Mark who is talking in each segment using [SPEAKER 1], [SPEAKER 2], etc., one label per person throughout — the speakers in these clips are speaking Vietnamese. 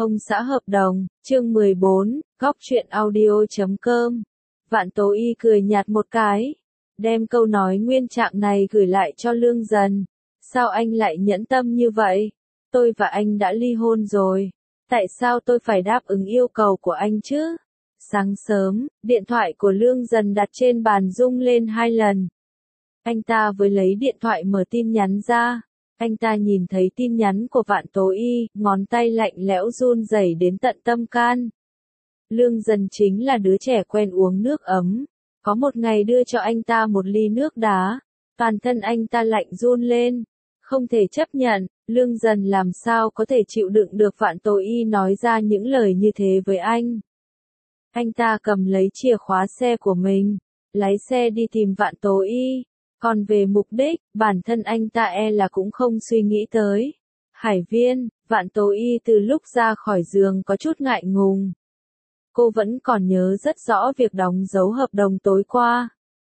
[SPEAKER 1] Ông xã hợp đồng, chương 14, góc truyện audio.com. Vạn Tố Y cười nhạt một cái, đem câu nói nguyên trạng này gửi lại cho Lương Dần. Sao anh lại nhẫn tâm như vậy? Tôi và anh đã ly hôn rồi. Tại sao tôi phải đáp ứng yêu cầu của anh chứ? Sáng sớm, điện thoại của Lương Dần đặt trên bàn rung lên 2 lần. Anh ta vừa lấy điện thoại mở tin nhắn ra. Anh ta nhìn thấy tin nhắn của Vạn Tố Y, ngón tay lạnh lẽo run rẩy đến tận tâm can. Lương Dần chính là đứa trẻ quen uống nước ấm. Có một ngày đưa cho anh ta một ly nước đá, toàn thân anh ta lạnh run lên. Không thể chấp nhận, Lương Dần làm sao có thể chịu đựng được Vạn Tố Y nói ra những lời như thế với anh. Anh ta cầm lấy chìa khóa xe của mình, lái xe đi tìm Vạn Tố Y. Còn về mục đích, bản thân anh ta là cũng không suy nghĩ tới. Hải viên, Vạn Tố Y từ lúc ra khỏi giường có chút ngại ngùng. Cô vẫn còn nhớ rất rõ việc đóng dấu hợp đồng tối qua.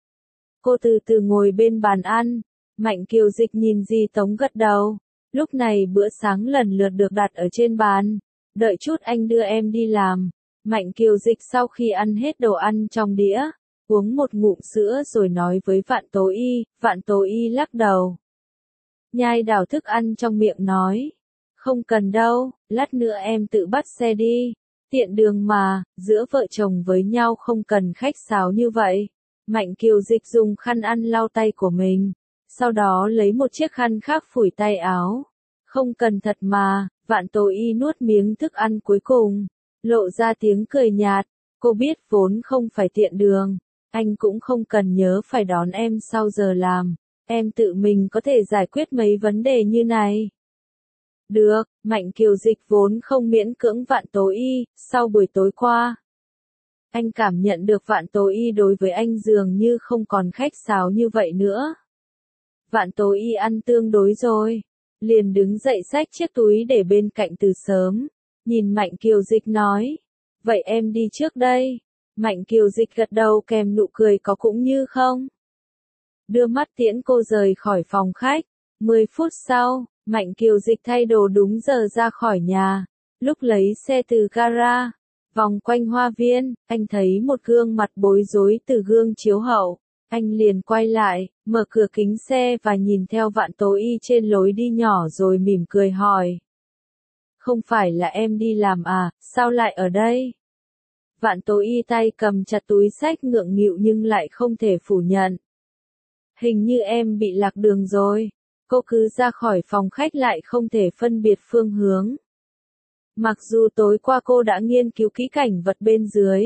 [SPEAKER 1] Cô từ từ ngồi bên bàn ăn, Mạnh Kiều Dịch nhìn Di Tống gật đầu. Lúc này bữa sáng lần lượt được đặt ở trên bàn. Đợi chút anh đưa em đi làm. Mạnh Kiều Dịch sau khi ăn hết đồ ăn trong đĩa, uống một ngụm sữa rồi nói với Vạn Tố Y lắc đầu. Nhai đảo thức ăn trong miệng nói. Không cần đâu, lát nữa em tự bắt xe đi. Tiện đường mà, giữa vợ chồng với nhau không cần khách sáo như vậy. Mạnh Kiều Dịch dùng khăn ăn lau tay của mình. Sau đó lấy một chiếc khăn khác phủi tay áo. Không cần thật mà, Vạn Tố Y nuốt miếng thức ăn cuối cùng. Lộ ra tiếng cười nhạt. Cô biết vốn không phải tiện đường. Anh cũng không cần nhớ phải đón em sau giờ làm. Em tự mình có thể giải quyết mấy vấn đề như này. Được, Mạnh Kiều Dịch vốn không miễn cưỡng Vạn Tố Y, sau buổi tối qua. Anh cảm nhận được Vạn Tố Y đối với anh dường như không còn khách sáo như vậy nữa. Vạn Tố Y ăn tương đối rồi. Liền đứng dậy xách chiếc túi để bên cạnh từ sớm. Nhìn Mạnh Kiều Dịch nói. Vậy em đi trước đây. Mạnh Kiều Dịch gật đầu kèm nụ cười có cũng như không. Đưa mắt tiễn cô rời khỏi phòng khách. 10 phút sau, Mạnh Kiều Dịch thay đồ đúng giờ ra khỏi nhà. Lúc lấy xe từ gara, vòng quanh hoa viên, anh thấy một gương mặt bối rối từ gương chiếu hậu. Anh liền quay lại, mở cửa kính xe và nhìn theo Vạn Tố Y trên lối đi nhỏ rồi mỉm cười hỏi. Không phải là em đi làm à, sao lại ở đây? Vạn Tố Y tay cầm chặt túi xách ngượng nghịu nhưng lại không thể phủ nhận. Hình như em bị lạc đường rồi. Cô cứ ra khỏi phòng khách lại không thể phân biệt phương hướng. Mặc dù tối qua cô đã nghiên cứu kỹ cảnh vật bên dưới.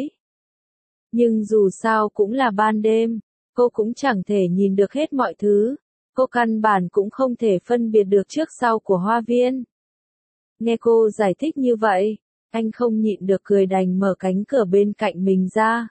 [SPEAKER 1] Nhưng dù sao cũng là ban đêm, cô cũng chẳng thể nhìn được hết mọi thứ. Cô căn bản cũng không thể phân biệt được trước sau của hoa viên. Nghe cô giải thích như vậy, anh không nhịn được cười đành mở cánh cửa bên cạnh mình ra.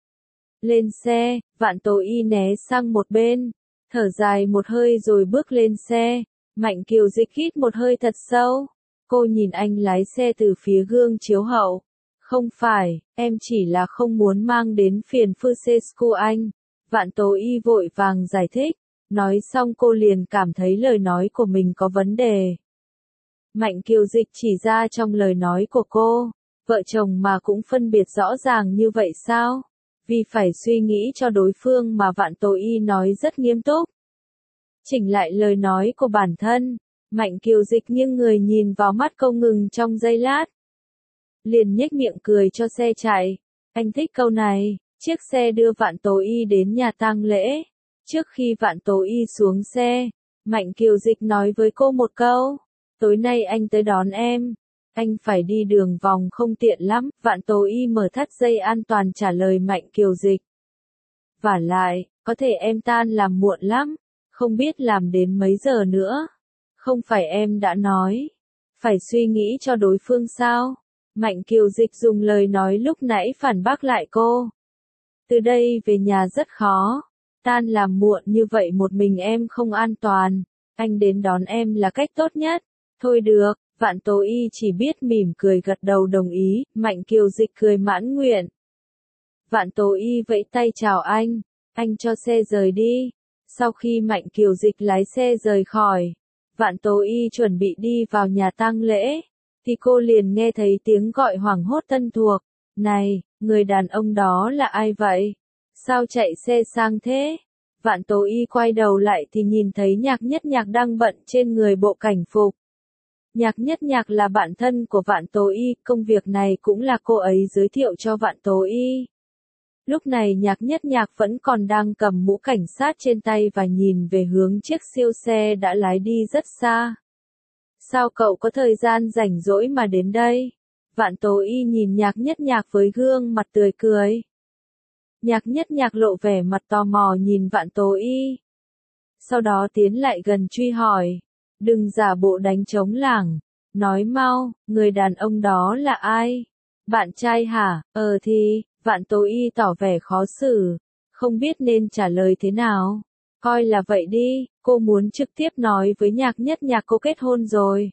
[SPEAKER 1] Lên xe, Vạn Tố Y né sang một bên, thở dài một hơi rồi bước lên xe. Mạnh Kiều Dịch hít một hơi thật sâu. Cô nhìn anh lái xe từ phía gương chiếu hậu. Không phải, em chỉ là không muốn mang đến phiền phức Sescu anh. Vạn Tố Y vội vàng giải thích. Nói xong cô liền cảm thấy lời nói của mình có vấn đề. Mạnh Kiều Dịch chỉ ra trong lời nói của cô. Vợ chồng mà cũng phân biệt rõ ràng như vậy sao? Vì phải suy nghĩ cho đối phương mà Vạn Tố Y nói rất nghiêm túc. Chỉnh lại lời nói của bản thân, Mạnh Kiều Dịch nghiêng người nhìn vào mắt câu ngừng trong giây lát. Liền nhếch miệng cười cho xe chạy. Anh thích câu này. Chiếc xe đưa Vạn Tố Y đến nhà tang lễ. Trước khi Vạn Tố Y xuống xe, Mạnh Kiều Dịch nói với cô một câu. Tối nay anh tới đón em. Anh phải đi đường vòng không tiện lắm. Vạn Tố Y mở thắt dây an toàn trả lời Mạnh Kiều Dịch. Vả lại, có thể em tan làm muộn lắm. Không biết làm đến mấy giờ nữa. Không phải em đã nói. Phải suy nghĩ cho đối phương sao? Mạnh Kiều Dịch dùng lời nói lúc nãy phản bác lại cô. Từ đây về nhà rất khó. Tan làm muộn như vậy một mình em không an toàn. Anh đến đón em là cách tốt nhất. Thôi được, Vạn Tố Y chỉ biết mỉm cười gật đầu đồng ý. Mạnh Kiều Dịch cười mãn nguyện. Vạn Tố Y vẫy tay chào anh cho xe rời đi. Sau khi Mạnh Kiều Dịch lái xe rời khỏi, Vạn Tố Y chuẩn bị đi vào nhà tang lễ. thì cô liền nghe thấy tiếng gọi hoảng hốt thân thuộc. Này, người đàn ông đó là ai vậy? Sao chạy xe sang thế? Vạn Tố Y quay đầu lại thì nhìn thấy Nhạc Nhất Nhạc đang bận trên người bộ cảnh phục. Nhạc Nhất Nhạc là bạn thân của Vạn Tố Y, công việc này cũng là cô ấy giới thiệu cho Vạn Tố Y. Lúc này Nhạc Nhất Nhạc vẫn còn đang cầm mũ cảnh sát trên tay và nhìn về hướng chiếc siêu xe đã lái đi rất xa. Sao cậu có thời gian rảnh rỗi mà đến đây? Vạn Tố Y nhìn Nhạc Nhất Nhạc với gương mặt tươi cười. Nhạc Nhất Nhạc lộ vẻ mặt tò mò nhìn Vạn Tố Y. Sau đó tiến lại gần truy hỏi. Đừng giả bộ đánh trống lảng. Nói mau, người đàn ông đó là ai? Bạn trai hả? Thì, Vạn Tố Y tỏ vẻ khó xử. Không biết nên trả lời thế nào. Coi là vậy đi, cô muốn trực tiếp nói với Nhạc Nhất Nhạc cô kết hôn rồi.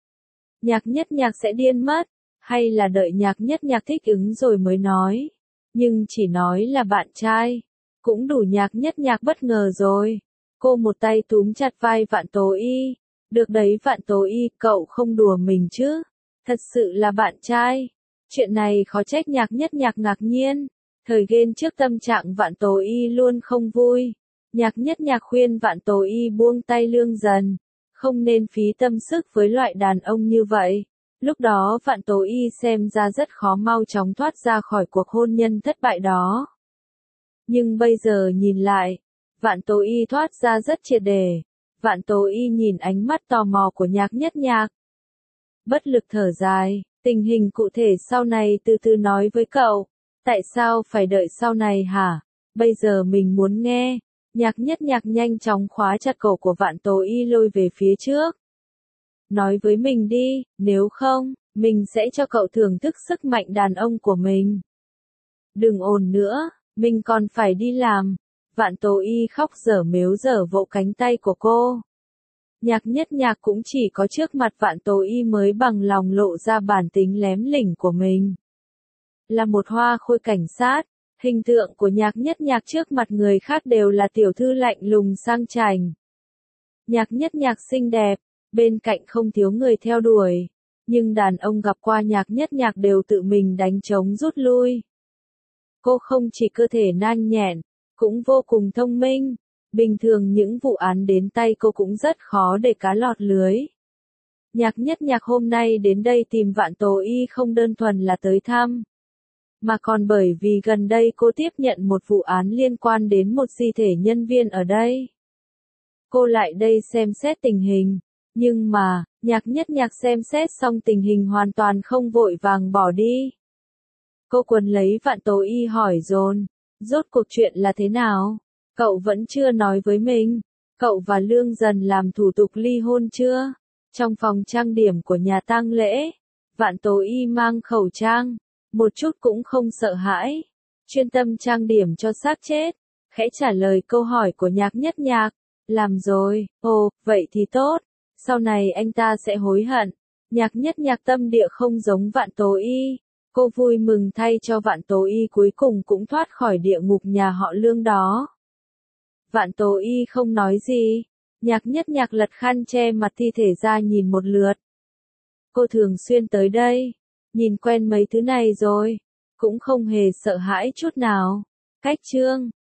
[SPEAKER 1] Nhạc Nhất Nhạc sẽ điên mất. Hay là đợi Nhạc Nhất Nhạc thích ứng rồi mới nói. Nhưng chỉ nói là bạn trai. Cũng đủ Nhạc Nhất Nhạc bất ngờ rồi. Cô một tay túm chặt vai Vạn Tố Y. Được đấy Vạn Tố Y, cậu không đùa mình chứ. Thật sự là bạn trai. Chuyện này khó trách Nhạc Nhất Nhạc ngạc nhiên. Thời ghen trước tâm trạng Vạn Tố Y luôn không vui. Nhạc Nhất Nhạc khuyên Vạn Tố Y buông tay Lương Dần. Không nên phí tâm sức với loại đàn ông như vậy. Lúc đó Vạn Tố Y xem ra rất khó mau chóng thoát ra khỏi cuộc hôn nhân thất bại đó. Nhưng bây giờ nhìn lại, Vạn Tố Y thoát ra rất triệt để. Vạn Tố Y nhìn ánh mắt tò mò của Nhạc Nhất Nhạc. Bất lực thở dài, tình hình cụ thể sau này từ từ nói với cậu. Tại sao phải đợi sau này hả? Bây giờ mình muốn nghe. Nhạc Nhất Nhạc nhanh chóng khóa chặt cổ của Vạn Tố Y lôi về phía trước. Nói với mình đi, nếu không, mình sẽ cho cậu thưởng thức sức mạnh đàn ông của mình. Đừng ồn nữa, mình còn phải đi làm. Vạn Tố Y khóc dở mếu dở vỗ cánh tay của cô. Nhạc Nhất Nhạc cũng chỉ có trước mặt Vạn Tố Y mới bằng lòng lộ ra bản tính lém lỉnh của mình. Là một hoa khôi cảnh sát, hình tượng của Nhạc Nhất Nhạc trước mặt người khác đều là tiểu thư lạnh lùng sang chảnh. Nhạc Nhất Nhạc xinh đẹp, bên cạnh không thiếu người theo đuổi, nhưng đàn ông gặp qua Nhạc Nhất Nhạc đều tự mình đánh trống rút lui. Cô không chỉ cơ thể nhanh nhẹn, cũng vô cùng thông minh. Bình thường những vụ án đến tay cô cũng rất khó để cá lọt lưới. Nhạc Nhất Nhạc hôm nay đến đây tìm Vạn Tố Y không đơn thuần là tới thăm, mà còn bởi vì gần đây cô tiếp nhận một vụ án liên quan đến một di thể nhân viên ở đây. Cô lại đây xem xét tình hình, nhưng mà, Nhạc Nhất Nhạc xem xét xong tình hình hoàn toàn không vội vàng bỏ đi. Cô quấn lấy Vạn Tố Y hỏi dồn, rốt cuộc chuyện là thế nào? Cậu vẫn chưa nói với mình. Cậu và Lương Dần làm thủ tục ly hôn chưa? Trong phòng trang điểm của nhà tang lễ, Vạn Tố Y mang khẩu trang, một chút cũng không sợ hãi, chuyên tâm trang điểm cho xác chết, khẽ trả lời câu hỏi của Nhạc Nhất Nhạc. Làm rồi, ồ, vậy thì tốt, sau này anh ta sẽ hối hận. Nhạc Nhất Nhạc tâm địa không giống Vạn Tố Y. Cô vui mừng thay cho Vạn Tố Y cuối cùng cũng thoát khỏi địa ngục nhà họ Lương đó. Vạn Tố Y không nói gì. Nhạc Nhất Nhạc lật khăn che mặt thi thể ra nhìn một lượt. Cô thường xuyên tới đây, nhìn quen mấy thứ này rồi, cũng không hề sợ hãi chút nào. Cách chương